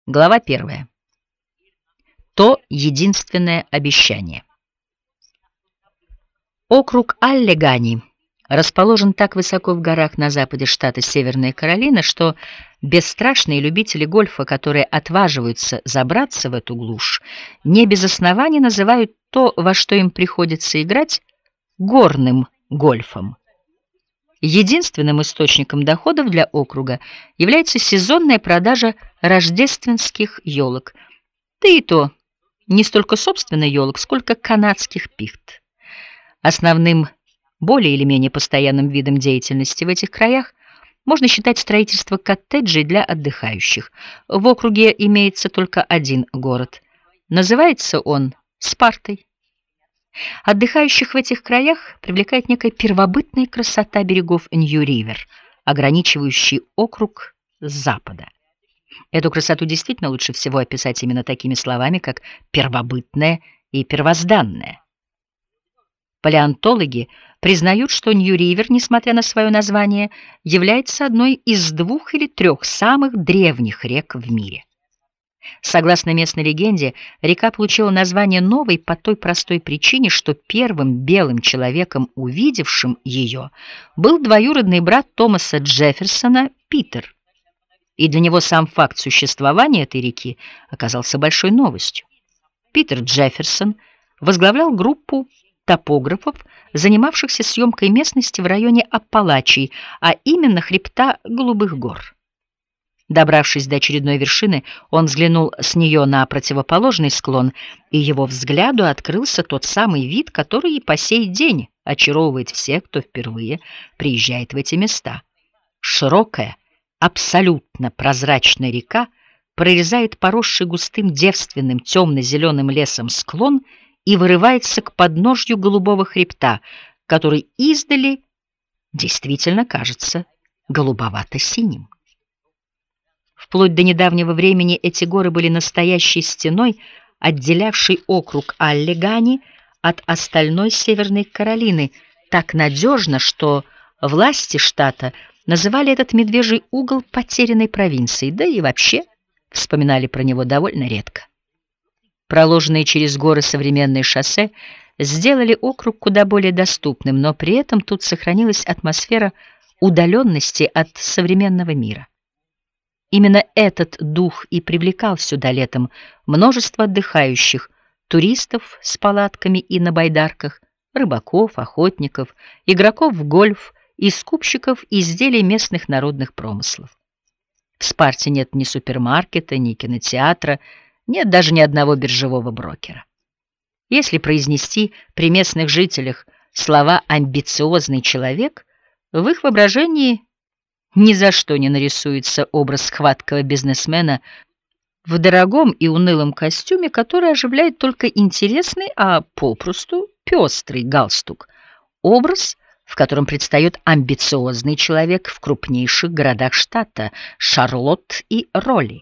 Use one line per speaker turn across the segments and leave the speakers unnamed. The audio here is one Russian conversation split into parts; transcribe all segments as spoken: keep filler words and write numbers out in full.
Глава первая. То единственное обещание. Округ Аллегани расположен так высоко в горах на западе штата Северная Каролина, что бесстрашные любители гольфа, которые отваживаются забраться в эту глушь, не без оснований называют то, во что им приходится играть, горным гольфом. Единственным источником доходов для округа является сезонная продажа рождественских елок, да и то не столько собственно елок, сколько канадских пихт. Основным, более или менее постоянным видом деятельности в этих краях можно считать строительство коттеджей для отдыхающих. В округе имеется только один город. Называется он Спартой. Отдыхающих в этих краях привлекает некая первобытная красота берегов Нью-Ривер, ограничивающий округ с запада. Эту красоту действительно лучше всего описать именно такими словами, как первобытная и первозданная. Палеонтологи признают, что Нью-Ривер, несмотря на свое название, является одной из двух или трех самых древних рек в мире. Согласно местной легенде, река получила название новой по той простой причине, что первым белым человеком, увидевшим ее, был двоюродный брат Томаса Джефферсона Питер. И для него сам факт существования этой реки оказался большой новостью. Питер Джефферсон возглавлял группу топографов, занимавшихся съемкой местности в районе Аппалачий, а именно хребта Голубых гор. Добравшись до очередной вершины, он взглянул с нее на противоположный склон, и его взгляду открылся тот самый вид, который и по сей день очаровывает всех, кто впервые приезжает в эти места. Широкая, абсолютно прозрачная река прорезает поросший густым девственным темно-зеленым лесом склон и вырывается к подножью голубого хребта, который издали действительно кажется голубовато-синим. Вплоть до недавнего времени эти горы были настоящей стеной, отделявшей округ Аллегани от остальной Северной Каролины, так надежно, что власти штата называли этот медвежий угол потерянной провинцией, да и вообще вспоминали про него довольно редко. Проложенные через горы современные шоссе сделали округ куда более доступным, но при этом тут сохранилась атмосфера удаленности от современного мира. Именно этот дух и привлекал сюда летом множество отдыхающих, туристов с палатками и на байдарках, рыбаков, охотников, игроков в гольф и скупщиков изделий местных народных промыслов. В Спарте нет ни супермаркета, ни кинотеатра, нет даже ни одного биржевого брокера. Если произнести при местных жителях слова «амбициозный человек», в их воображении ни за что не нарисуется образ хваткого бизнесмена в дорогом и унылом костюме, который оживляет только интересный, а попросту пестрый галстук. Образ, в котором предстает амбициозный человек в крупнейших городах штата — Шарлотт и Роли.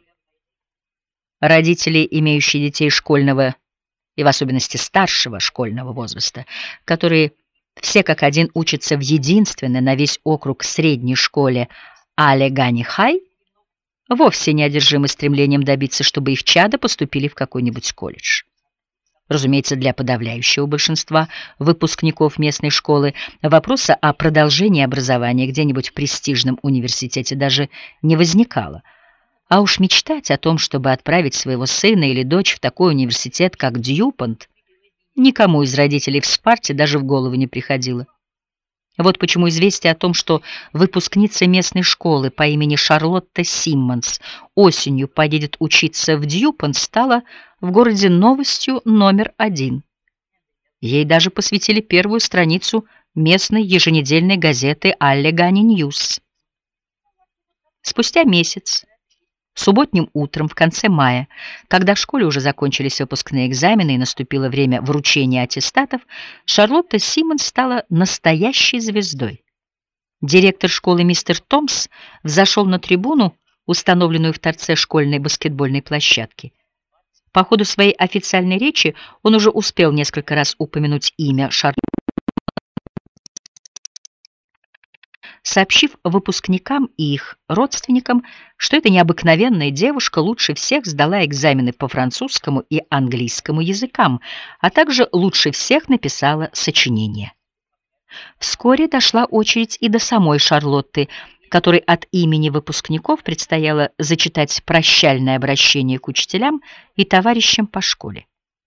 Родители, имеющие детей школьного и в особенности старшего школьного возраста, которые все как один учатся в единственной на весь округ средней школе Аллегани-Хай, вовсе не одержимы стремлением добиться, чтобы их чада поступили в какой-нибудь колледж. Разумеется, для подавляющего большинства выпускников местной школы вопроса о продолжении образования где-нибудь в престижном университете даже не возникало. А уж мечтать о том, чтобы отправить своего сына или дочь в такой университет, как Дьюпонт, никому из родителей в Спарте даже в голову не приходило. Вот почему известие о том, что выпускница местной школы по имени Шарлотта Симмонс осенью поедет учиться в Дьюпонт, стало в городе новостью номер один. Ей даже посвятили первую страницу местной еженедельной газеты «Аллегани Ньюс». Спустя месяц, субботним утром в конце мая, когда в школе уже закончились выпускные экзамены и наступило время вручения аттестатов, Шарлотта Симмонс стала настоящей звездой. Директор школы мистер Томс взошел на трибуну, установленную в торце школьной баскетбольной площадки. По ходу своей официальной речи он уже успел несколько раз упомянуть имя Шарлотты. сообщив выпускникам и их родственникам, что эта необыкновенная девушка лучше всех сдала экзамены по французскому и английскому языкам, а также лучше всех написала сочинение. Вскоре дошла очередь и до самой Шарлотты, которой от имени выпускников предстояло зачитать прощальное обращение к учителям и товарищам по школе.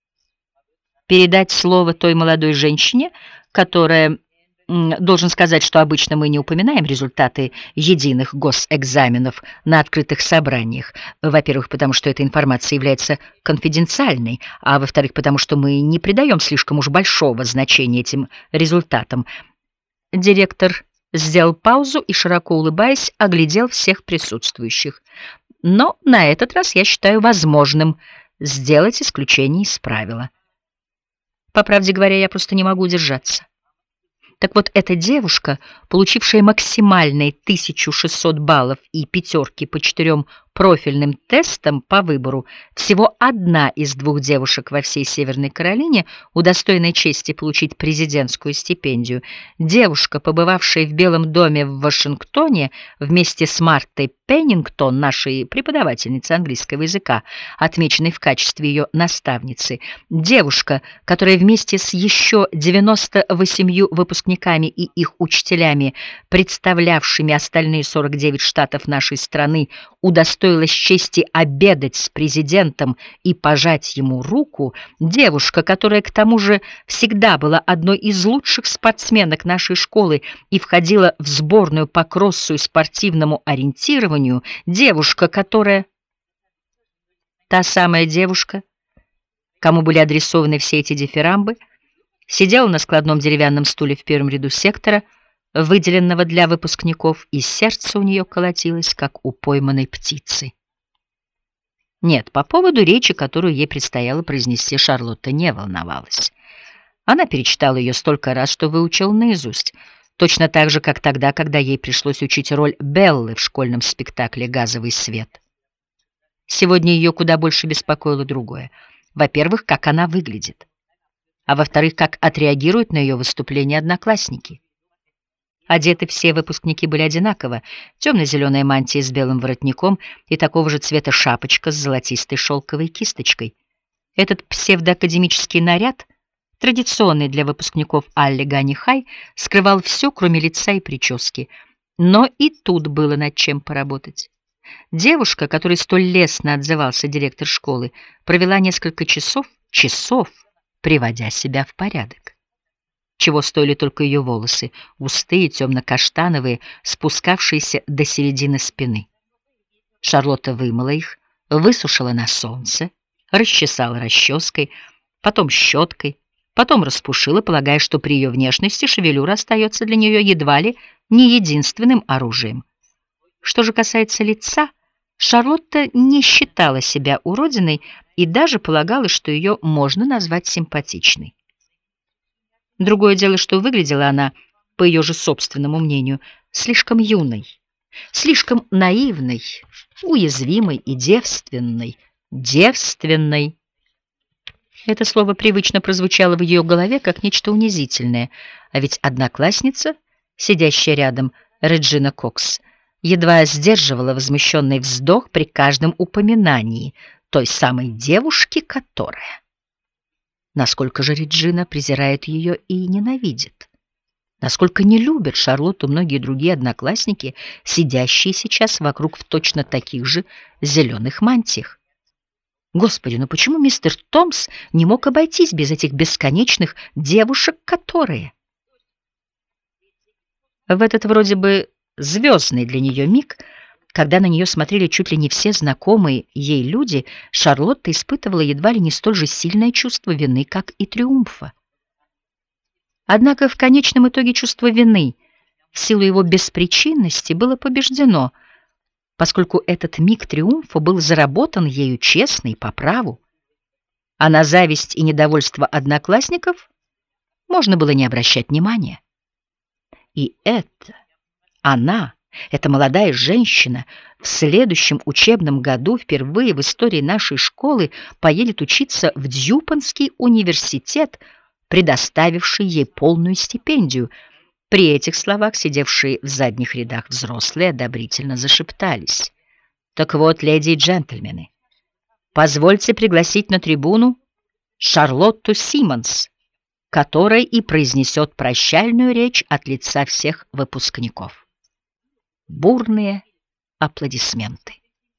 Передать слово той молодой женщине, которая... Должен сказать, что обычно мы не упоминаем результаты единых госэкзаменов на открытых собраниях. Во-первых, потому что эта информация является конфиденциальной, а во-вторых, потому что мы не придаем слишком уж большого значения этим результатам. Директор сделал паузу и, широко улыбаясь, оглядел всех присутствующих. Но на этот раз я считаю возможным сделать исключение из правила. По правде говоря, я просто не могу удержаться. Так вот, эта девушка, получившая максимальные тысячу шестьсот баллов и пятерки по четырем профильным тестам по выбору, всего одна из двух девушек во всей Северной Каролине, удостоенной чести получить президентскую стипендию, девушка, побывавшая в Белом доме в Вашингтоне вместе с Мартой Пеннингтон, нашей преподавательницей английского языка, отмеченной в качестве ее наставницы, девушка, которая вместе с еще девяноста восемью выпускниками и их учителями, представлявшими остальные сорок девять штатов нашей страны, удостоилась чести обедать с президентом и пожать ему руку, девушка, которая к тому же всегда была одной из лучших спортсменок нашей школы и входила в сборную по кроссу и спортивному ориентированию, девушка, которая... Та самая девушка, кому были адресованы все эти дифирамбы, сидела на складном деревянном стуле в первом ряду сектора, выделенного для выпускников, и сердце у нее колотилось, как у пойманной птицы. Нет, по поводу речи, которую ей предстояло произнести, Шарлотта не волновалась. Она перечитала ее столько раз, что выучила наизусть, точно так же, как тогда, когда ей пришлось учить роль Беллы в школьном спектакле «Газовый свет». Сегодня ее куда больше беспокоило другое. Во-первых, как она выглядит, а во-вторых, как отреагируют на ее выступление одноклассники. Одеты все выпускники были одинаково: темно-зеленая мантия с белым воротником и такого же цвета шапочка с золотистой шелковой кисточкой. Этот псевдоакадемический наряд, традиционный для выпускников Аллегани Хай, скрывал все, кроме лица и прически. Но и тут было над чем поработать. Девушка, которой столь лестно отзывался директор школы, провела несколько часов, часов, приводя себя в порядок. Чего стоили только ее волосы, густые, темно-каштановые, спускавшиеся до середины спины. Шарлотта вымыла их, высушила на солнце, расчесала расческой, потом щеткой, потом распушила, полагая, что при ее внешности шевелюра остается для нее едва ли не единственным оружием. Что же касается лица, Шарлотта не считала себя уродиной и даже полагала, что ее можно назвать симпатичной. Другое дело, что выглядела она, по ее же собственному мнению, слишком юной, слишком наивной, уязвимой и девственной. Девственной. Это слово привычно прозвучало в ее голове как нечто унизительное, а ведь одноклассница, сидящая рядом, Реджина Кокс, едва сдерживала возмущенный вздох при каждом упоминании той самой девушки, которая... Насколько же Реджина презирает ее и ненавидит? Насколько не любят Шарлотту многие другие одноклассники, сидящие сейчас вокруг в точно таких же зеленых мантиях? Господи, ну почему мистер Томс не мог обойтись без этих бесконечных девушек, которые... В этот вроде бы звездный для нее миг, когда на нее смотрели чуть ли не все знакомые ей люди, Шарлотта испытывала едва ли не столь же сильное чувство вины, как и триумфа. Однако в конечном итоге чувство вины, в силу его беспричинности, было побеждено, поскольку этот миг триумфа был заработан ею честно и по праву, а на зависть и недовольство одноклассников можно было не обращать внимания. И это она... Эта молодая женщина в следующем учебном году впервые в истории нашей школы поедет учиться в Дьюпонский университет, предоставивший ей полную стипендию. При этих словах сидевшие в задних рядах взрослые одобрительно зашептались. «Так вот, леди и джентльмены, позвольте пригласить на трибуну Шарлотту Симмонс, которая и произнесет прощальную речь от лица всех выпускников». Бурные аплодисменты.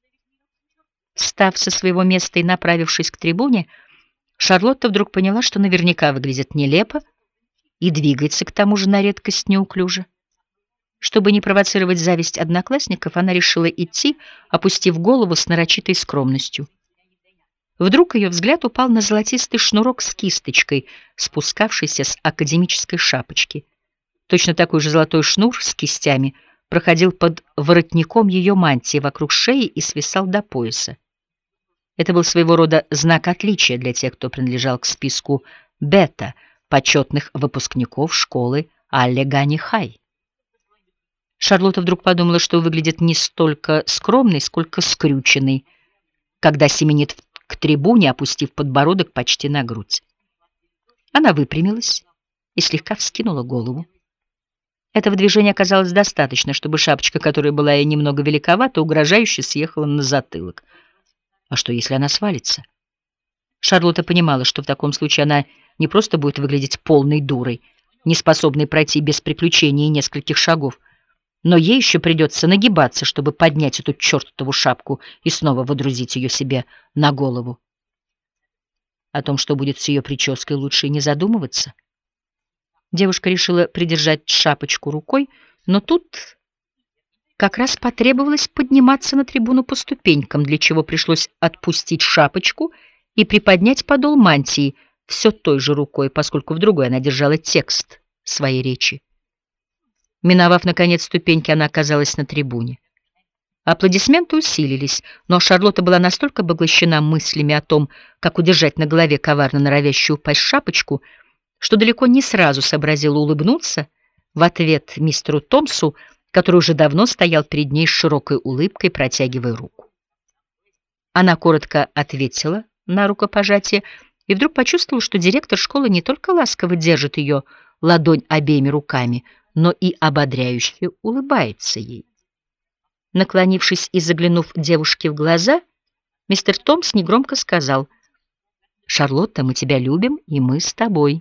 Встав со своего места и направившись к трибуне, Шарлотта вдруг поняла, что наверняка выглядит нелепо и двигается к тому же на редкость неуклюже. Чтобы не провоцировать зависть одноклассников, она решила идти, опустив голову с нарочитой скромностью. Вдруг ее взгляд упал на золотистый шнурок с кисточкой, спускавшийся с академической шапочки. Точно такой же золотой шнур с кистями проходил под воротником ее мантии вокруг шеи и свисал до пояса. Это был своего рода знак отличия для тех, кто принадлежал к списку бета, почетных выпускников школы Аллегани-Хай. Шарлотта вдруг подумала, что выглядит не столько скромной, сколько скрюченной, когда семенит к трибуне, опустив подбородок почти на грудь. Она выпрямилась и слегка вскинула голову. Этого движения оказалось достаточно, чтобы шапочка, которая была ей немного великовата, угрожающе съехала на затылок. А что, если она свалится? Шарлотта понимала, что в таком случае она не просто будет выглядеть полной дурой, не способной пройти без приключений и нескольких шагов, но ей еще придется нагибаться, чтобы поднять эту чертову шапку и снова водрузить ее себе на голову. О том, что будет с ее прической, лучше и не задумываться. Девушка решила придержать шапочку рукой, но тут как раз потребовалось подниматься на трибуну по ступенькам, для чего пришлось отпустить шапочку и приподнять подол мантии все той же рукой, поскольку в другой она держала текст своей речи. Миновав, наконец, ступеньки, она оказалась на трибуне. Аплодисменты усилились, но Шарлотта была настолько поглощена мыслями о том, как удержать на голове коварно норовящую упасть шапочку, что далеко не сразу сообразила улыбнуться в ответ мистеру Томсу, который уже давно стоял перед ней с широкой улыбкой, протягивая руку. Она коротко ответила на рукопожатие и вдруг почувствовала, что директор школы не только ласково держит ее ладонь обеими руками, но и ободряюще улыбается ей. Наклонившись и заглянув девушке в глаза, мистер Томс негромко сказал: «Шарлотта, мы тебя любим, и мы с тобой».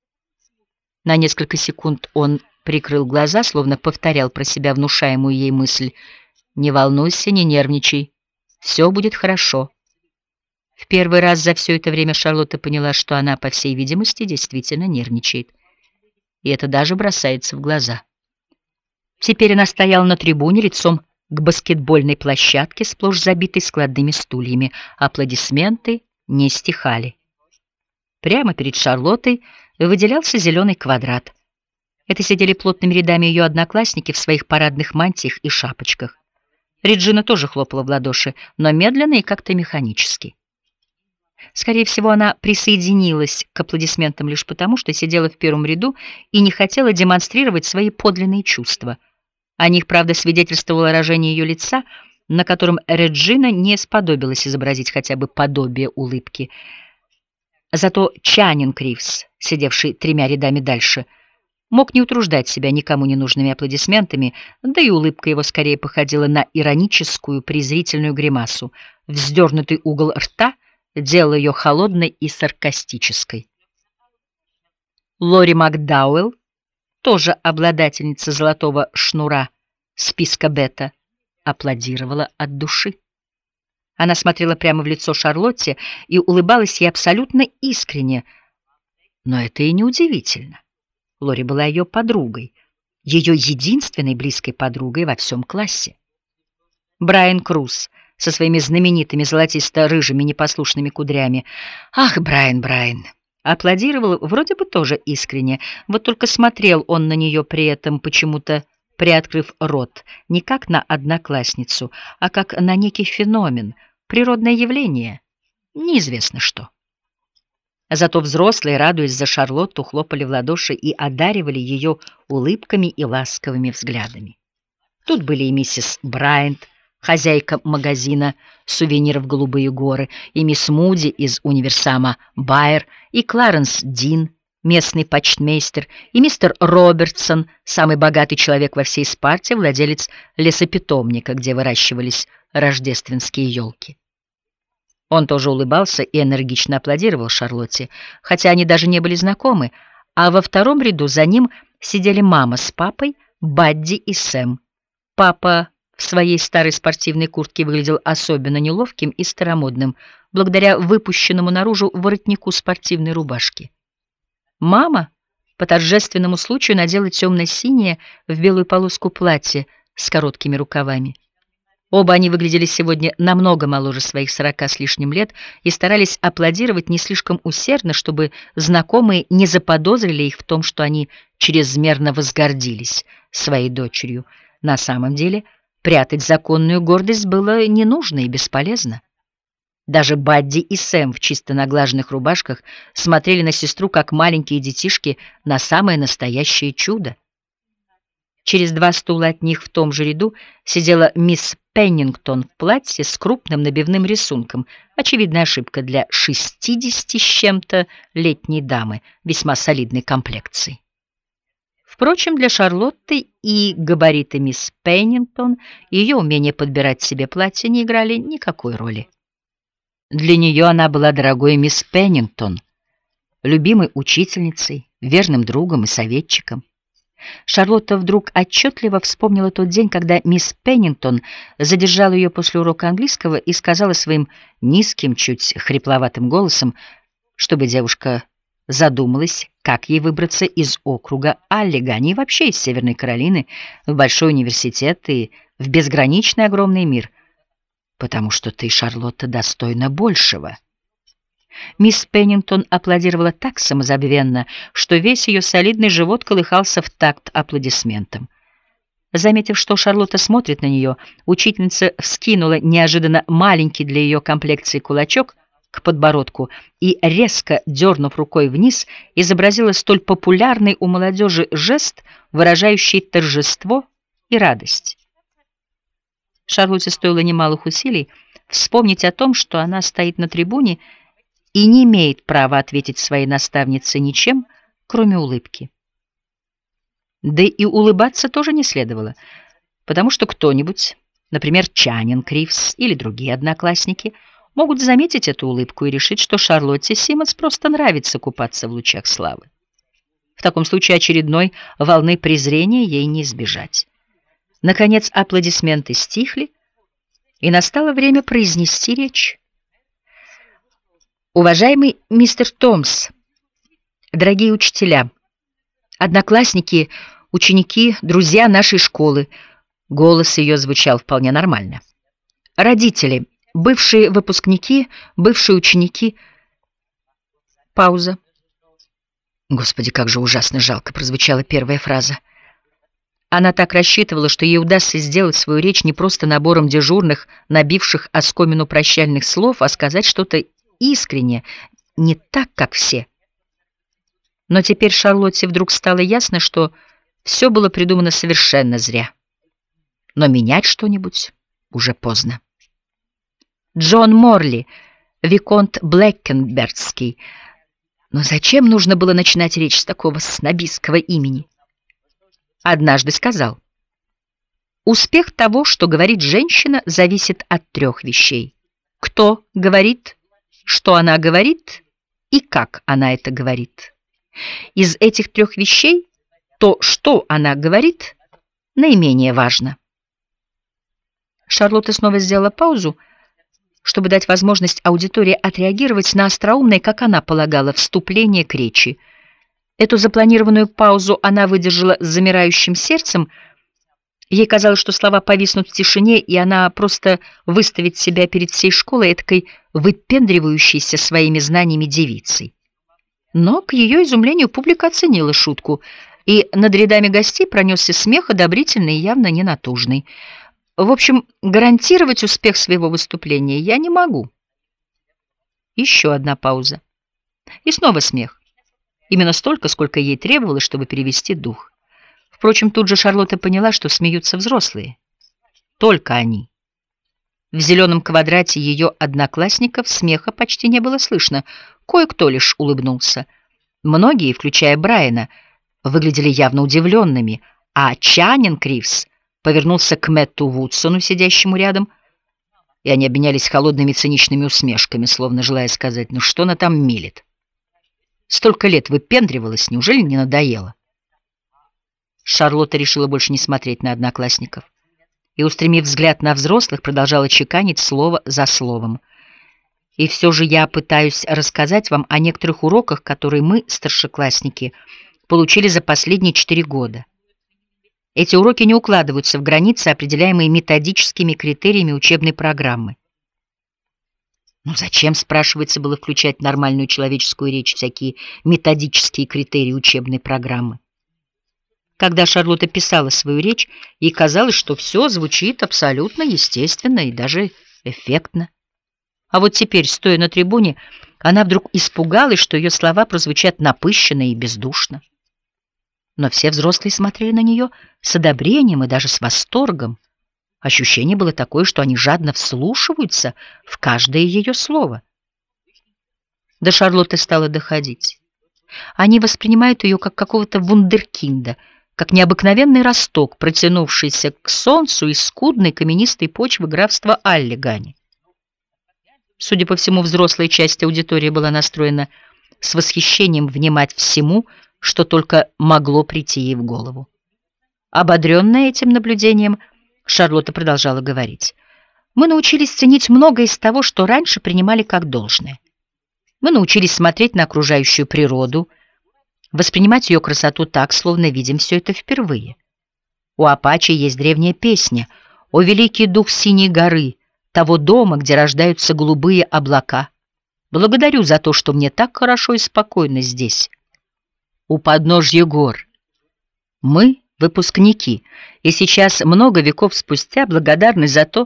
На несколько секунд он прикрыл глаза, словно повторял про себя внушаемую ей мысль: «Не волнуйся, не нервничай, все будет хорошо». В первый раз за все это время Шарлотта поняла, что она, по всей видимости, действительно нервничает. И это даже бросается в глаза. Теперь она стояла на трибуне лицом к баскетбольной площадке, сплошь забитой складными стульями. Аплодисменты не стихали. Прямо перед Шарлоттой выделялся зеленый квадрат. Это сидели плотными рядами ее одноклассники в своих парадных мантиях и шапочках. Реджина тоже хлопала в ладоши, но медленно и как-то механически. Скорее всего, она присоединилась к аплодисментам лишь потому, что сидела в первом ряду и не хотела демонстрировать свои подлинные чувства. О них, правда, свидетельствовало выражение ее лица, на котором Реджина не сподобилась изобразить хотя бы подобие улыбки. Зато Чаннинг Ривз, сидевший тремя рядами дальше, мог не утруждать себя никому ненужными аплодисментами, да и улыбка его скорее походила на ироническую презрительную гримасу. Вздернутый угол рта делал ее холодной и саркастической. Лори Макдауэлл, тоже обладательница золотого шнура списка бета, аплодировала от души. Она смотрела прямо в лицо Шарлотте и улыбалась ей абсолютно искренне. Но это и не удивительно. Лори была ее подругой, ее единственной близкой подругой во всем классе. Брайан Круз со своими знаменитыми золотисто-рыжими непослушными кудрями. Ах, Брайан, Брайан! Аплодировал вроде бы тоже искренне, вот только смотрел он на нее при этом почему-то, приоткрыв рот, не как на одноклассницу, а как на некий феномен, природное явление, неизвестно что. Зато взрослые, радуясь за Шарлотту, хлопали в ладоши и одаривали ее улыбками и ласковыми взглядами. Тут были и миссис Брайант, хозяйка магазина сувениров «Голубые горы», и мисс Муди из универсама Байер, и Кларенс Дин, местный почтмейстер, и мистер Робертсон, самый богатый человек во всей Спарте, владелец лесопитомника, где выращивались рождественские елки. Он тоже улыбался и энергично аплодировал Шарлотте, хотя они даже не были знакомы, а во втором ряду за ним сидели мама с папой, Бадди и Сэм. Папа в своей старой спортивной куртке выглядел особенно неловким и старомодным, благодаря выпущенному наружу воротнику спортивной рубашки. Мама по торжественному случаю надела темно-синее в белую полоску платье с короткими рукавами. Оба они выглядели сегодня намного моложе своих сорока с лишним лет и старались аплодировать не слишком усердно, чтобы знакомые не заподозрили их в том, что они чрезмерно возгордились своей дочерью. На самом деле прятать законную гордость было не нужно и бесполезно. Даже Бадди и Сэм в чисто наглаженных рубашках смотрели на сестру, как маленькие детишки, на самое настоящее чудо. Через два стула от них в том же ряду сидела мисс Пеннингтон в платье с крупным набивным рисунком. Очевидная ошибка для шестидесяти с чем-то летней дамы, весьма солидной комплекции. Впрочем, для Шарлотты и габариты мисс Пеннингтон и ее умение подбирать себе платье не играли никакой роли. Для нее она была дорогой мисс Пеннингтон, любимой учительницей, верным другом и советчиком. Шарлотта вдруг отчетливо вспомнила тот день, когда мисс Пеннингтон задержала ее после урока английского и сказала своим низким, чуть хрипловатым голосом, чтобы девушка задумалась, как ей выбраться из округа Аллигани и вообще из Северной Каролины в большой университет и в безграничный огромный мир, потому что ты, Шарлотта, достойна большего. Мисс Пеннингтон аплодировала так самозабвенно, что весь ее солидный живот колыхался в такт аплодисментам. Заметив, что Шарлотта смотрит на нее, учительница вскинула неожиданно маленький для ее комплекции кулачок к подбородку и, резко дернув рукой вниз, изобразила столь популярный у молодежи жест, выражающий торжество и радость. Шарлотте стоило немалых усилий вспомнить о том, что она стоит на трибуне и не имеет права ответить своей наставнице ничем, кроме улыбки. Да и улыбаться тоже не следовало, потому что кто-нибудь, например, Чаннинг Ривз или другие одноклассники, могут заметить эту улыбку и решить, что Шарлотте Симмонс просто нравится купаться в лучах славы. В таком случае очередной волны презрения ей не избежать. Наконец аплодисменты стихли, и настало время произнести речь. Уважаемый мистер Томс, дорогие учителя, одноклассники, ученики, друзья нашей школы, голос ее звучал вполне нормально. Родители, бывшие выпускники, бывшие ученики. Пауза. Господи, как же ужасно жалко прозвучала первая фраза. Она так рассчитывала, что ей удастся сделать свою речь не просто набором дежурных, набивших оскомину прощальных слов, а сказать что-то искренне, не так, как все. Но теперь Шарлотте вдруг стало ясно, что все было придумано совершенно зря. Но менять что-нибудь уже поздно. Джон Морли, виконт Блэкенбергский. Но зачем нужно было начинать речь с такого снобистского имени? Однажды сказал: успех того, что говорит женщина, зависит от трех вещей. Кто говорит, что она говорит и как она это говорит. Из этих трех вещей то, что она говорит, наименее важно. Шарлотта снова сделала паузу, чтобы дать возможность аудитории отреагировать на остроумное, как она полагала, вступление к речи. Эту запланированную паузу она выдержала с замирающим сердцем. Ей казалось, что слова повиснут в тишине, и она просто выставит себя перед всей школой этакой выпендривающейся своими знаниями девицей. Но, к ее изумлению, публика оценила шутку, и над рядами гостей пронесся смех, одобрительный и явно ненатужный. В общем, гарантировать успех своего выступления я не могу. Еще одна пауза. И снова смех. Именно столько, сколько ей требовалось, чтобы перевести дух. Впрочем, тут же Шарлотта поняла, что смеются взрослые. Только они. В зеленом квадрате ее одноклассников смеха почти не было слышно. Кое-кто лишь улыбнулся. Многие, включая Брайана, выглядели явно удивленными, а Чаннинг Ривз повернулся к Мэтту Вудсону, сидящему рядом, и они обменялись холодными циничными усмешками, словно желая сказать: «Ну что она там мелет? Столько лет выпендривалась, неужели не надоело?» Шарлотта решила больше не смотреть на одноклассников и, устремив взгляд на взрослых, продолжала чеканить слово за словом. «И все же я пытаюсь рассказать вам о некоторых уроках, которые мы, старшеклассники, получили за последние четыре года. Эти уроки не укладываются в границы, определяемые методическими критериями учебной программы». Ну зачем, спрашивается, было включать в нормальную человеческую речь всякие методические критерии учебной программы? Когда Шарлотта писала свою речь, ей казалось, что все звучит абсолютно естественно и даже эффектно. А вот теперь, стоя на трибуне, она вдруг испугалась, что ее слова прозвучат напыщенно и бездушно. Но все взрослые смотрели на нее с одобрением и даже с восторгом. Ощущение было такое, что они жадно вслушиваются в каждое ее слово. До Шарлотты стало доходить. Они воспринимают ее как какого-то вундеркинда, как необыкновенный росток, протянувшийся к солнцу из скудной каменистой почвы графства Аллигани. Судя по всему, взрослая часть аудитории была настроена с восхищением внимать всему, что только могло прийти ей в голову. Ободренная этим наблюдением, Шарлотта продолжала говорить: «Мы научились ценить многое из того, что раньше принимали как должное. Мы научились смотреть на окружающую природу, воспринимать ее красоту так, словно видим все это впервые. У Апачи есть древняя песня «О великий дух синей горы, того дома, где рождаются голубые облака. Благодарю за то, что мне так хорошо и спокойно здесь, у подножья гор. Мы выпускники, и сейчас, много веков спустя, благодарны за то...»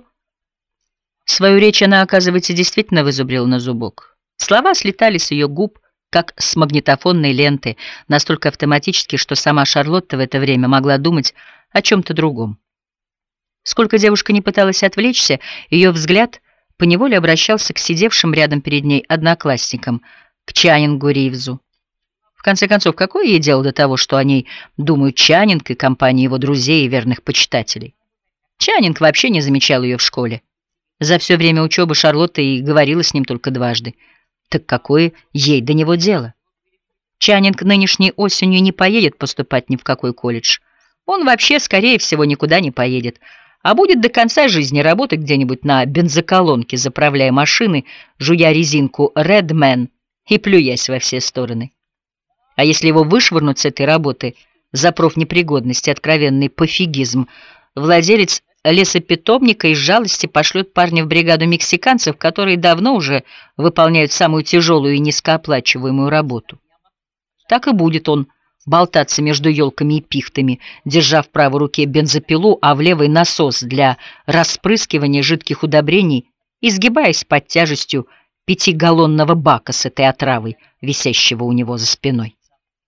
Свою речь она, оказывается, действительно вызубрила на зубок. Слова слетали с ее губ, как с магнитофонной ленты, настолько автоматически, что сама Шарлотта в это время могла думать о чем-то другом. Сколько девушка не пыталась отвлечься, ее взгляд поневоле обращался к сидевшим рядом перед ней одноклассникам, к Чаннингу Ривзу. В конце концов, какое ей дело до того, что о ней думают Чаннинг и компания его друзей и верных почитателей? Чаннинг вообще не замечал ее в школе. За все время учебы Шарлотта и говорила с ним только дважды. Так какое ей до него дело? Чаннинг нынешней осенью не поедет поступать ни в какой колледж. Он вообще, скорее всего, никуда не поедет, а будет до конца жизни работать где-нибудь на бензоколонке, заправляя машины, жуя резинку Redman и плюясь во все стороны. А если его вышвырнуть с этой работы за профнепригодность и откровенный пофигизм, владелец лесопитомника из жалости пошлет парня в бригаду мексиканцев, которые давно уже выполняют самую тяжелую и низкооплачиваемую работу. Так и будет он болтаться между елками и пихтами, держа в правой руке бензопилу, а в левой насос для распрыскивания жидких удобрений, изгибаясь под тяжестью пятигаллонного бака с этой отравой, висящего у него за спиной.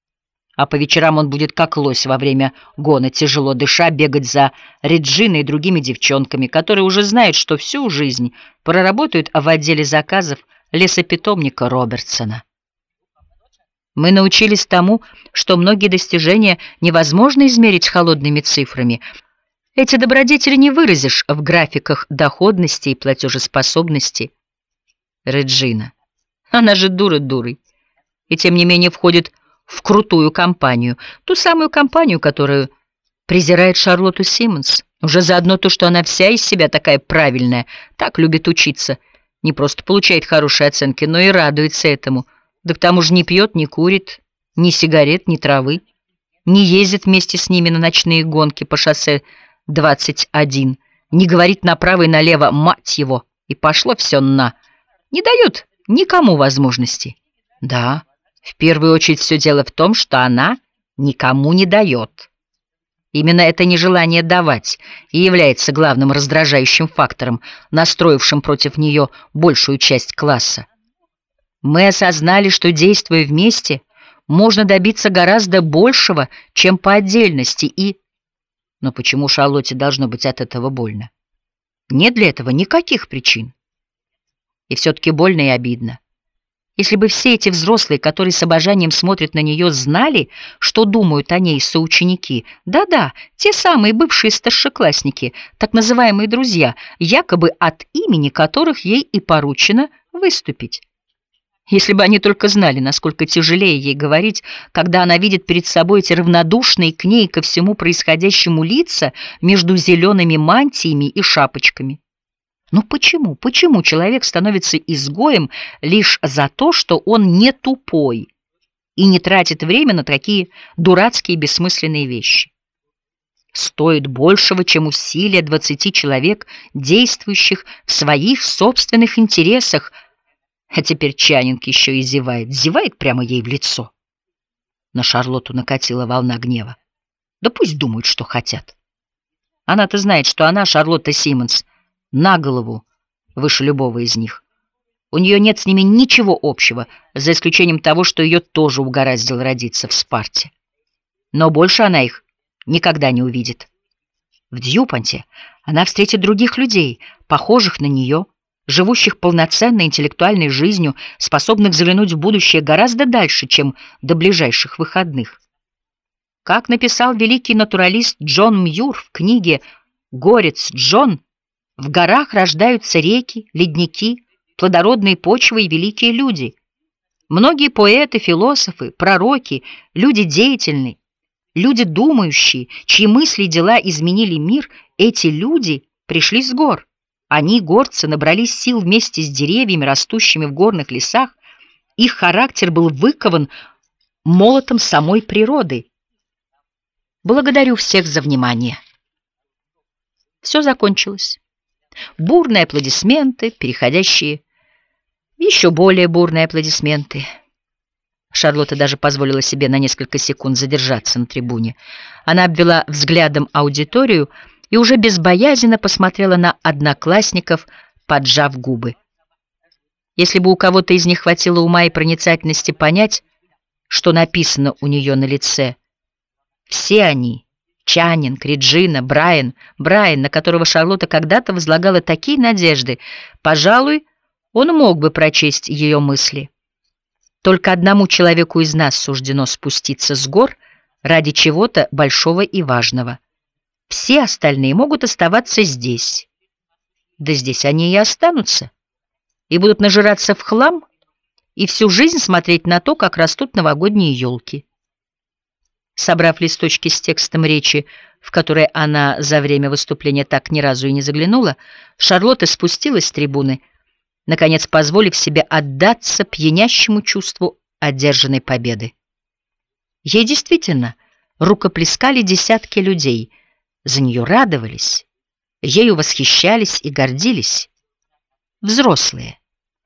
А по вечерам он будет как лось во время гона, тяжело дыша, бегать за Реджиной и другими девчонками, которые уже знают, что всю жизнь проработают в отделе заказов лесопитомника Робертсона. Мы научились тому, что многие достижения невозможно измерить холодными цифрами. Эти добродетели не выразишь в графиках доходности и платежеспособности. Реджина. Она же дура дурой. И тем не менее входит в крутую компанию. Ту самую компанию, которую презирает Шарлотту Симмонс. Уже заодно то, что она вся из себя такая правильная, так любит учиться. Не просто получает хорошие оценки, но и радуется этому. Да к тому же не пьет, не курит, ни сигарет, ни травы. Не ездит вместе с ними на ночные гонки по шоссе двадцать один. Не говорит направо и налево «мать его» и пошло все на. Не дает никому возможности. Да, в первую очередь все дело в том, что она никому не дает. Именно это нежелание давать и является главным раздражающим фактором, настроившим против нее большую часть класса. Мы осознали, что, действуя вместе, можно добиться гораздо большего, чем по отдельности, и... Но почему Шарлотте должно быть от этого больно? Нет для этого никаких причин. И все-таки больно и обидно. Если бы все эти взрослые, которые с обожанием смотрят на нее, знали, что думают о ней соученики, да-да, те самые бывшие старшеклассники, так называемые друзья, якобы от имени которых ей и поручено выступить. Если бы они только знали, насколько тяжелее ей говорить, когда она видит перед собой эти равнодушные к ней и ко всему происходящему лица между зелеными мантиями и шапочками. Но почему, почему человек становится изгоем лишь за то, что он не тупой и не тратит время на такие дурацкие бессмысленные вещи? Стоит большего, чем усилия двадцати человек, действующих в своих собственных интересах. А теперь Чаннинг еще и зевает, зевает прямо ей в лицо. На Шарлотту накатила волна гнева. Да пусть думают, что хотят. Она-то знает, что она, Шарлотта Симмонс, на голову выше любого из них. У нее нет с ними ничего общего, за исключением того, что ее тоже угораздило родиться в Спарте. Но больше она их никогда не увидит. В Дьюпонте она встретит других людей, похожих на нее, живущих полноценной интеллектуальной жизнью, способных заглянуть в будущее гораздо дальше, чем до ближайших выходных. Как написал великий натуралист Джон Мьюр в книге «Горец Джон», в горах рождаются реки, ледники, плодородные почвы и великие люди. Многие поэты, философы, пророки, люди деятельные, люди думающие, чьи мысли и дела изменили мир, эти люди пришли с гор. Они, горцы, набрались сил вместе с деревьями, растущими в горных лесах. Их характер был выкован молотом самой природы. Благодарю всех за внимание. Все закончилось. Бурные аплодисменты, переходящие в еще более бурные аплодисменты. Шарлотта даже позволила себе на несколько секунд задержаться на трибуне. Она обвела взглядом аудиторию и уже безбоязненно посмотрела на одноклассников, поджав губы. Если бы у кого-то из них хватило ума и проницательности понять, что написано у нее на лице, все они, Чаннинг, Реджина, Брайан, Брайан, на которого Шарлотта когда-то возлагала такие надежды, пожалуй, он мог бы прочесть ее мысли. Только одному человеку из нас суждено спуститься с гор ради чего-то большого и важного. Все остальные могут оставаться здесь. Да здесь они и останутся, и будут нажираться в хлам и всю жизнь смотреть на то, как растут новогодние елки. Собрав листочки с текстом речи, в которой она за время выступления так ни разу и не заглянула, Шарлотта спустилась с трибуны, наконец позволив себе отдаться пьянящему чувству одержанной победы. Ей действительно рукоплескали десятки людей, за нее радовались, ею восхищались и гордились. Взрослые.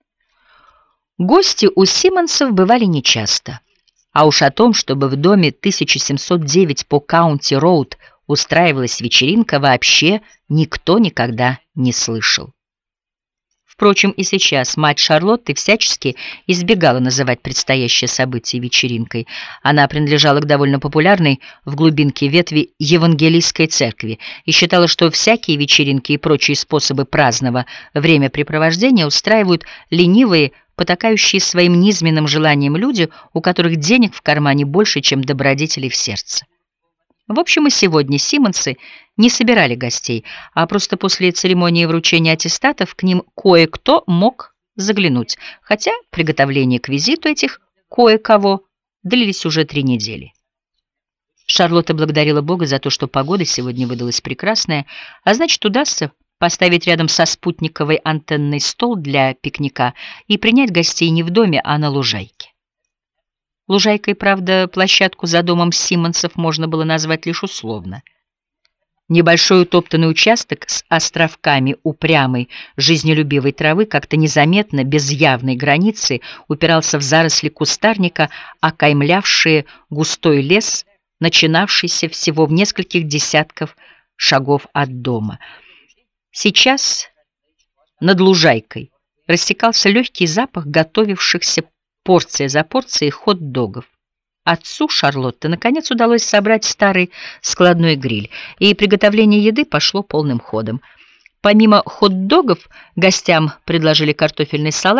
Гости у Симмонсов бывали нечасто. А уж о том, чтобы в доме тысяча семьсот девять по Каунти-Роуд устраивалась вечеринка, вообще никто никогда не слышал. Впрочем, и сейчас мать Шарлотты всячески избегала называть предстоящее событие вечеринкой. Она принадлежала к довольно популярной в глубинке ветви Евангелийской церкви и считала, что всякие вечеринки и прочие способы праздного времяпрепровождения устраивают ленивые, потакающие своим низменным желанием люди, у которых денег в кармане больше, чем добродетелей в сердце. В общем, и сегодня Симмонсы не собирали гостей, а просто после церемонии вручения аттестатов к ним кое-кто мог заглянуть, хотя приготовления к визиту этих кое-кого длились уже три недели. Шарлотта благодарила Бога за то, что погода сегодня выдалась прекрасная, а значит, удастся поставить рядом со спутниковой антенной стол для пикника и принять гостей не в доме, а на лужайке. Лужайкой, правда, площадку за домом Симмонсов можно было назвать лишь условно. Небольшой утоптанный участок с островками упрямой, жизнелюбивой травы как-то незаметно, без явной границы, упирался в заросли кустарника, окаймлявшие густой лес, начинавшийся всего в нескольких десятков шагов от дома. Сейчас над лужайкой растекался легкий запах готовившихся порция за порцией хот-догов. Отцу Шарлотты наконец удалось собрать старый складной гриль, и приготовление еды пошло полным ходом. Помимо хот-догов гостям предложили картофельный салат,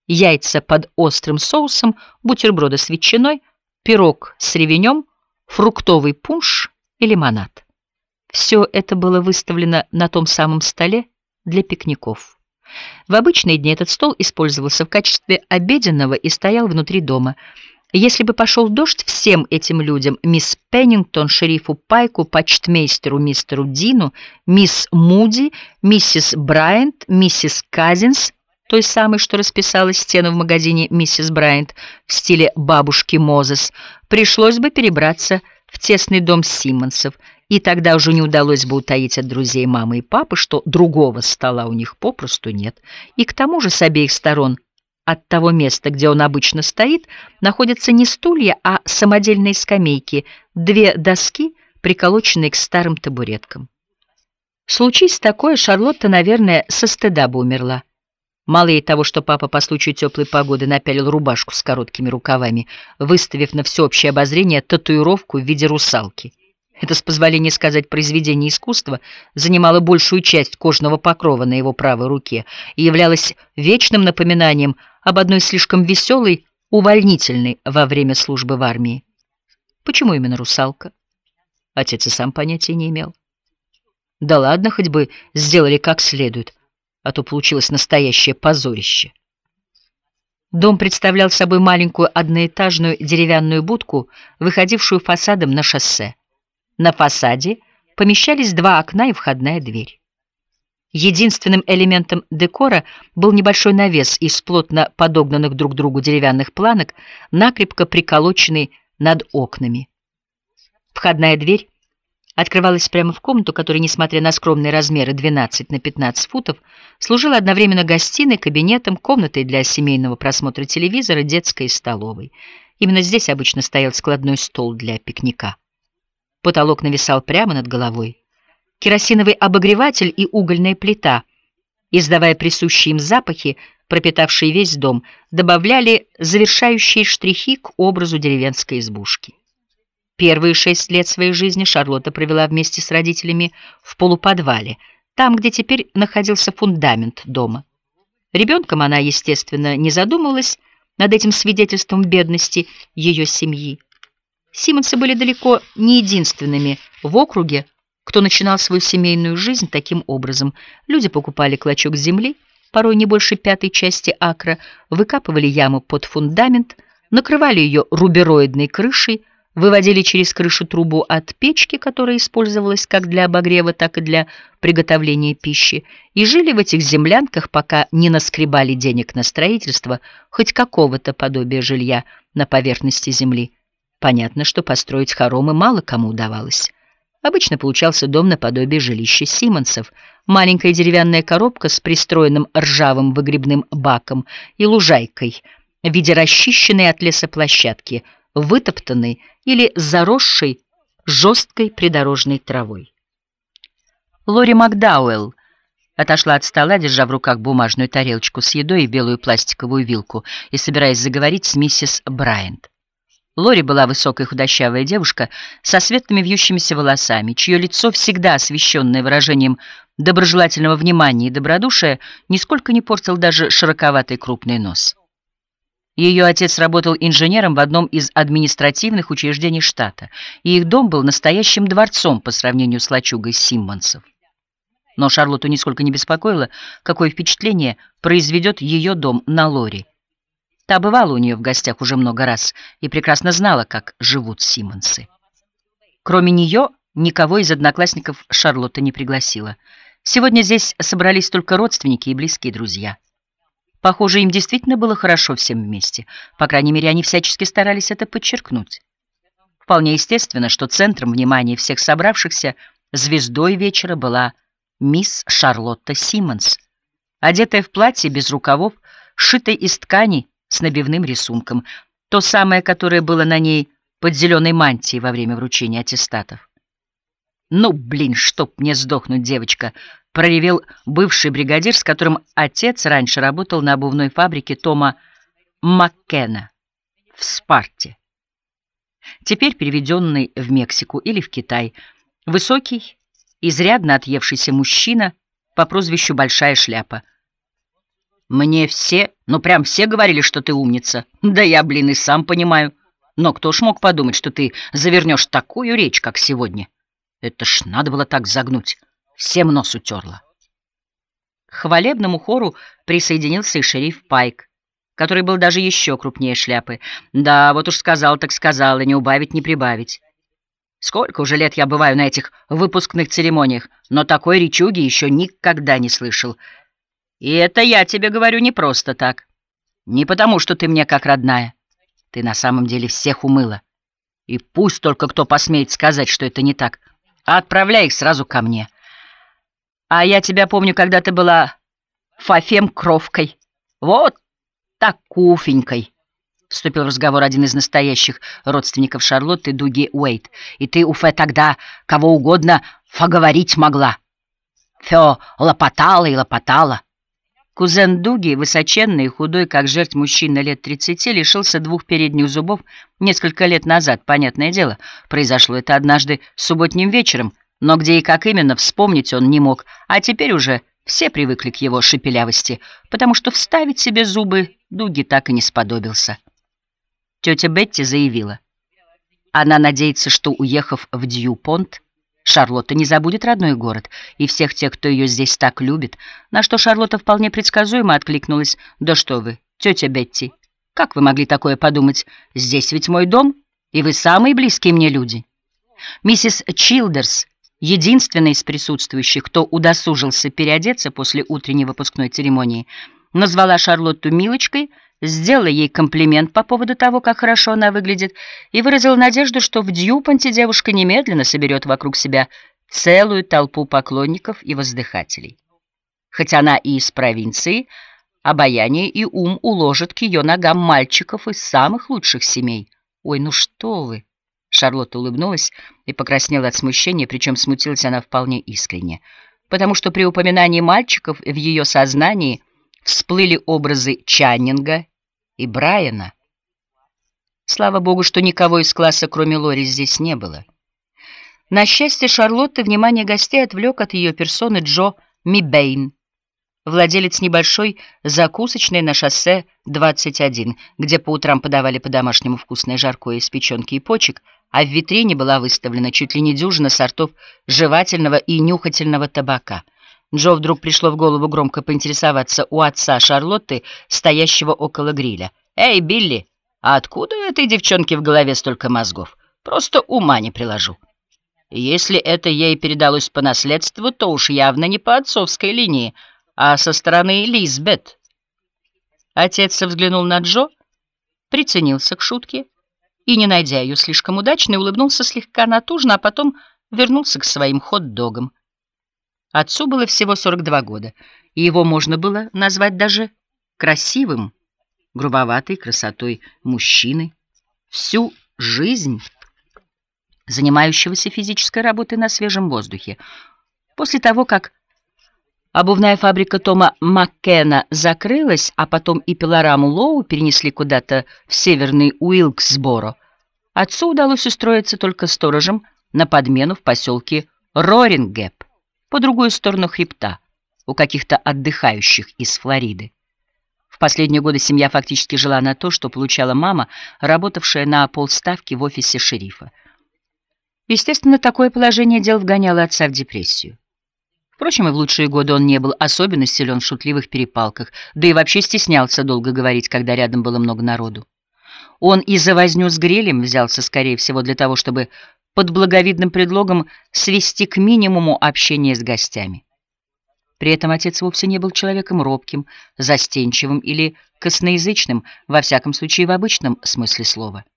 яйца под острым соусом, бутерброды с ветчиной, пирог с ревенем, фруктовый пунш и лимонад. Все это было выставлено на том самом столе для пикников. В обычные дни этот стол использовался в качестве обеденного и стоял внутри дома. Если бы пошел дождь, всем этим людям, мисс Пеннингтон, шерифу Пайку, почтмейстеру мистеру Дину, мисс Муди, миссис Брайант, миссис Казинс, той самой, что расписала стену в магазине миссис Брайант в стиле бабушки Мозес, пришлось бы перебраться в тесный дом Симмонсов, и тогда уже не удалось бы утаить от друзей мамы и папы, что другого стола у них попросту нет, и к тому же с обеих сторон от того места, где он обычно стоит, находятся не стулья, а самодельные скамейки, две доски, приколоченные к старым табуреткам. Случись такое, Шарлотта, наверное, со стыда бы умерла. Мало ей того, что папа по случаю теплой погоды напялил рубашку с короткими рукавами, выставив на всеобщее обозрение татуировку в виде русалки. Это, с позволения сказать, произведение искусства занимало большую часть кожного покрова на его правой руке и являлось вечным напоминанием об одной слишком веселой, увольнительной во время службы в армии. Почему именно русалка? Отец и сам понятия не имел. Да ладно, хоть бы сделали как следует, а то получилось настоящее позорище. Дом представлял собой маленькую одноэтажную деревянную будку, выходившую фасадом на шоссе. На фасаде помещались два окна и входная дверь. Единственным элементом декора был небольшой навес из плотно подогнанных друг к другу деревянных планок, накрепко приколоченный над окнами. Входная дверь открывалась прямо в комнату, которая, несмотря на скромные размеры двенадцать на пятнадцать футов, служила одновременно гостиной, кабинетом, комнатой для семейного просмотра телевизора, детской и столовой. Именно здесь обычно стоял складной стол для пикника. Потолок нависал прямо над головой. Керосиновый обогреватель и угольная плита, издавая присущие им запахи, пропитавшие весь дом, добавляли завершающие штрихи к образу деревенской избушки. Первые шесть лет своей жизни Шарлотта провела вместе с родителями в полуподвале, там, где теперь находился фундамент дома. Ребенком она, естественно, не задумывалась над этим свидетельством бедности ее семьи. Симмонсы были далеко не единственными в округе, кто начинал свою семейную жизнь таким образом. Люди покупали клочок земли, порой не больше пятой части акра, выкапывали яму под фундамент, накрывали ее рубероидной крышей, выводили через крышу трубу от печки, которая использовалась как для обогрева, так и для приготовления пищи, и жили в этих землянках, пока не наскребали денег на строительство хоть какого-то подобия жилья на поверхности земли. Понятно, что построить хоромы мало кому удавалось. Обычно получался дом наподобие жилища Симмонсов, маленькая деревянная коробка с пристроенным ржавым выгребным баком и лужайкой в виде расчищенной от леса площадки, вытоптанной или заросшей жесткой придорожной травой. Лори Макдауэлл отошла от стола, держа в руках бумажную тарелочку с едой и белую пластиковую вилку, и собираясь заговорить с миссис Брайант. Лори была высокая худощавая девушка со светлыми вьющимися волосами, чье лицо, всегда освещенное выражением доброжелательного внимания и добродушия, нисколько не портил даже широковатый крупный нос. Ее отец работал инженером в одном из административных учреждений штата, и их дом был настоящим дворцом по сравнению с лачугой Симмонсов. Но Шарлотту нисколько не беспокоило, какое впечатление произведет ее дом на Лори. Та бывала у нее в гостях уже много раз и прекрасно знала, как живут Симмонсы. Кроме нее, никого из одноклассников Шарлотта не пригласила. Сегодня здесь собрались только родственники и близкие друзья. Похоже, им действительно было хорошо всем вместе. По крайней мере, они всячески старались это подчеркнуть. Вполне естественно, что центром внимания всех собравшихся звездой вечера была мисс Шарлотта Симмонс, одетая в платье без рукавов, сшитое из ткани с набивным рисунком, то самое, которое было на ней под зеленой мантией во время вручения аттестатов. «Ну, блин, чтоб мне сдохнуть, девочка!» — проревел бывший бригадир, с которым отец раньше работал на обувной фабрике Тома Маккена в Спарте. Теперь переведенный в Мексику или в Китай, высокий, изрядно отъевшийся мужчина по прозвищу Большая Шляпа.
Мне все, ну прям все говорили, что ты умница. Да я, блин, и сам понимаю. Но кто ж мог подумать, что ты завернешь такую речь, как сегодня? Это ж надо было так загнуть. Всем нос утерла. К хвалебному хору присоединился и шериф Пайк, который был даже еще крупнее шляпы. Да, вот уж сказал, так сказал, и не убавить, не прибавить. Сколько уже лет я бываю на этих выпускных церемониях, но такой речуги еще никогда не слышал. И это я тебе говорю не просто так. Не потому, что ты мне как родная. Ты на самом деле всех умыла. И пусть только кто посмеет сказать, что это не так, а отправляй их сразу ко мне. А я тебя помню, когда ты была Фафем Кровкой. Вот такуфенькой. Вступил в разговор один из настоящих родственников Шарлотты, Дуги Уэйт. И ты, Уфе, тогда кого угодно фоговорить могла. Фё лопотала и лопотала. Кузен Дуги, высоченный и худой, как жерть мужчина лет тридцати, лишился двух передних зубов несколько лет назад, понятное дело. Произошло это однажды субботним вечером, но где и как именно вспомнить он не мог, а теперь уже все привыкли к его шепелявости, потому что вставить себе зубы Дуги так и не сподобился. Тетя Бетти заявила. Она надеется, что, уехав в Дью-Понт, Шарлотта не забудет родной город и всех тех, кто ее здесь так любит, на что Шарлотта вполне предсказуемо откликнулась. «Да что вы, тетя Бетти, как вы могли такое подумать? Здесь ведь мой дом, и вы самые близкие мне люди». Миссис Чилдерс, единственная из присутствующих, кто удосужился переодеться после утренней выпускной церемонии, назвала Шарлотту милочкой, сделала ей комплимент по поводу того, как хорошо она выглядит, и выразила надежду, что в Дьюпонте девушка немедленно соберет вокруг себя целую толпу поклонников и воздыхателей. Хоть она и из провинции, обаяние и ум уложат к ее ногам мальчиков из самых лучших семей. «Ой, ну что вы!» Шарлотта улыбнулась и покраснела от смущения, причем смутилась она вполне искренне, потому что при упоминании мальчиков в ее сознании всплыли образы Чаннинга и Брайана. Слава богу, что никого из класса, кроме Лори, здесь не было. На счастье Шарлотты внимание гостей отвлек от ее персоны Джо Мибейн, владелец небольшой закусочной на шоссе двадцать один, где по утрам подавали по-домашнему вкусное жаркое из печенки и почек, а в витрине была выставлена чуть ли не дюжина сортов жевательного и нюхательного табака. Джо вдруг пришло в голову громко поинтересоваться у отца Шарлотты, стоящего около гриля. «Эй, Билли, а откуда у этой девчонки в голове столько мозгов? Просто ума не приложу. Если это ей передалось по наследству, то уж явно не по отцовской линии, а со стороны Лизбет». Отец взглянул на Джо, приценился к шутке и, не найдя ее слишком удачной, улыбнулся слегка натужно, а потом вернулся к своим хот-догам. Отцу было всего сорок два года, и его можно было назвать даже красивым, грубоватой красотой мужчины, всю жизнь занимающегося физической работой на свежем воздухе. После того, как обувная фабрика Тома Маккена закрылась, а потом и пилораму Лоу перенесли куда-то в северный Уилксборо, отцу удалось устроиться только сторожем на подмену в поселке Рорингеп, по другую сторону хребта, у каких-то отдыхающих из Флориды. В последние годы семья фактически жила на то, что получала мама, работавшая на полставки в офисе шерифа. Естественно, такое положение дел вгоняло отца в депрессию. Впрочем, и в лучшие годы он не был особенно силен в шутливых перепалках, да и вообще стеснялся долго говорить, когда рядом было много народу. Он и за возню с грилем взялся, скорее всего, для того, чтобы под благовидным предлогом свести к минимуму общение с гостями. При этом отец вовсе не был человеком робким, застенчивым или косноязычным, во всяком случае в обычном смысле слова.